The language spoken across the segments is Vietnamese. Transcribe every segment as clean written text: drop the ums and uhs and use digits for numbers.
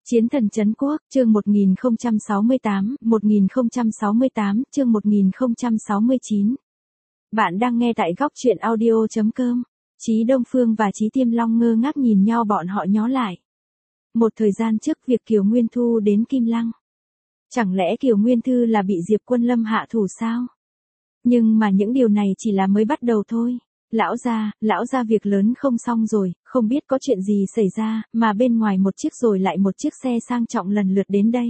Chiến thần trấn quốc, chương 1068, chương 1069. Bạn đang nghe tại góc truyện audio.com. Chí Đông Phương và Chí Tiêm Long ngơ ngác nhìn nhau, bọn họ nhó lại. Một thời gian trước việc Kiều Nguyên Thu đến Kim Lăng. Chẳng lẽ Kiều Nguyên Thư là bị Diệp Quân Lâm hạ thủ sao? Nhưng mà những điều này chỉ là mới bắt đầu thôi. Lão gia việc lớn không xong rồi, không biết có chuyện gì xảy ra, mà bên ngoài một chiếc rồi lại một chiếc xe sang trọng lần lượt đến đây.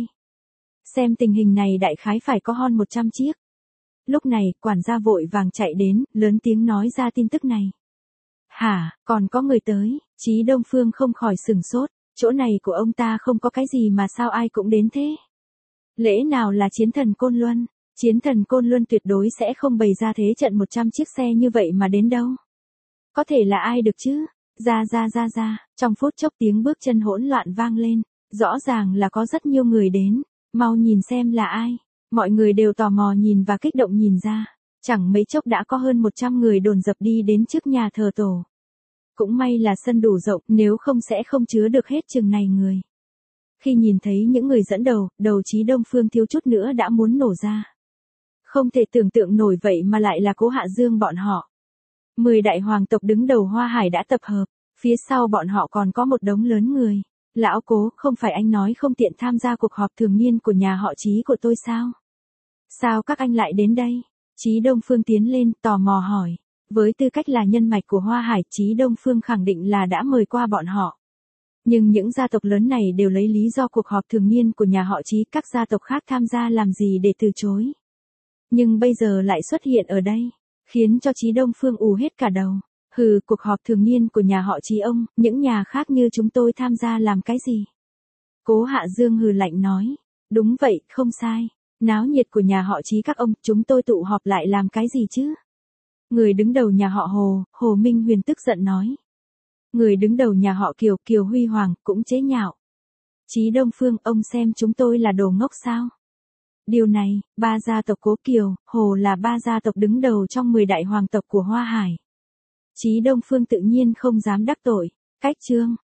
Xem tình hình này đại khái phải có hơn 100 chiếc. Lúc này, quản gia vội vàng chạy đến, lớn tiếng nói ra tin tức này. Hả, còn có người tới? Chí Đông Phương không khỏi sửng sốt, chỗ này của ông ta không có cái gì mà sao ai cũng đến thế? Lẽ nào là chiến thần Côn Luân? Chiến thần Côn Luân tuyệt đối sẽ không bày ra thế trận 100 chiếc xe như vậy mà đến đâu. Có thể là ai được chứ? Ra, trong phút chốc tiếng bước chân hỗn loạn vang lên, rõ ràng là có rất nhiều người đến, mau nhìn xem là ai. Mọi người đều tò mò nhìn và kích động nhìn ra, chẳng mấy chốc đã có hơn 100 người dồn dập đi đến trước nhà thờ tổ. Cũng may là sân đủ rộng, nếu không sẽ không chứa được hết chừng này người. Khi nhìn thấy những người dẫn đầu Chí Đông Phương thiếu chút nữa đã muốn nổ ra. Không thể tưởng tượng nổi vậy mà lại là Cố Hạ Dương bọn họ. 10 đại hoàng tộc đứng đầu Hoa Hải đã tập hợp, phía sau bọn họ còn có một đống lớn người. Lão Cố, không phải anh nói không tiện tham gia cuộc họp thường niên của nhà họ Chí của tôi sao? Sao các anh lại đến đây? Chí Đông Phương tiến lên, tò mò hỏi. Với tư cách là nhân mạch của Hoa Hải, Chí Đông Phương khẳng định là đã mời qua bọn họ. Nhưng những gia tộc lớn này đều lấy lý do cuộc họp thường niên của nhà họ Chí, các gia tộc khác tham gia làm gì để từ chối. Nhưng bây giờ lại xuất hiện ở đây, khiến cho Chí Đông Phương ù hết cả đầu. Hừ, cuộc họp thường niên của nhà họ Chí ông, những nhà khác như chúng tôi tham gia làm cái gì? Cố Hạ Dương hừ lạnh nói. Đúng vậy, không sai. Náo nhiệt của nhà họ Chí các ông, chúng tôi tụ họp lại làm cái gì chứ? Người đứng đầu nhà họ Hồ Minh Huyền tức giận nói. Người đứng đầu nhà họ Kiều Huy Hoàng, cũng chế nhạo. Chí Đông Phương, ông xem chúng tôi là đồ ngốc sao? Điều này, 3 gia tộc Cố, Kiều, Hồ là 3 gia tộc đứng đầu trong 10 đại hoàng tộc của Hoa Hải. Chí Đông Phương tự nhiên không dám đắc tội. Cách chương,